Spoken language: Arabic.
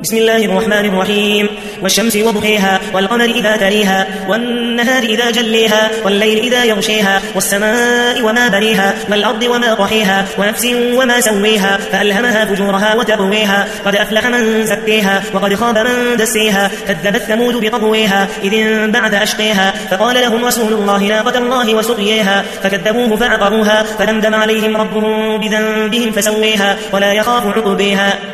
بسم الله الرحمن الرحيم. والشمس وضحيها والقمر إذا تليها والنهار إذا جليها والليل إذا يغشيها والسماء وما بنيها والأرض وما طحيها ونفس وما سويها فألهمها فجورها وتقويها قد أفلح من زكيها وقد خاب من دسيها كذبت ثمود بطغويها إذ انبعث أشقيها فقال لهم رسول الله ناقة الله وسقياها فكذبوه فعقروها فدمدم عليهم ربهم بذنبهم فسويها ولا يخاف عقبيها.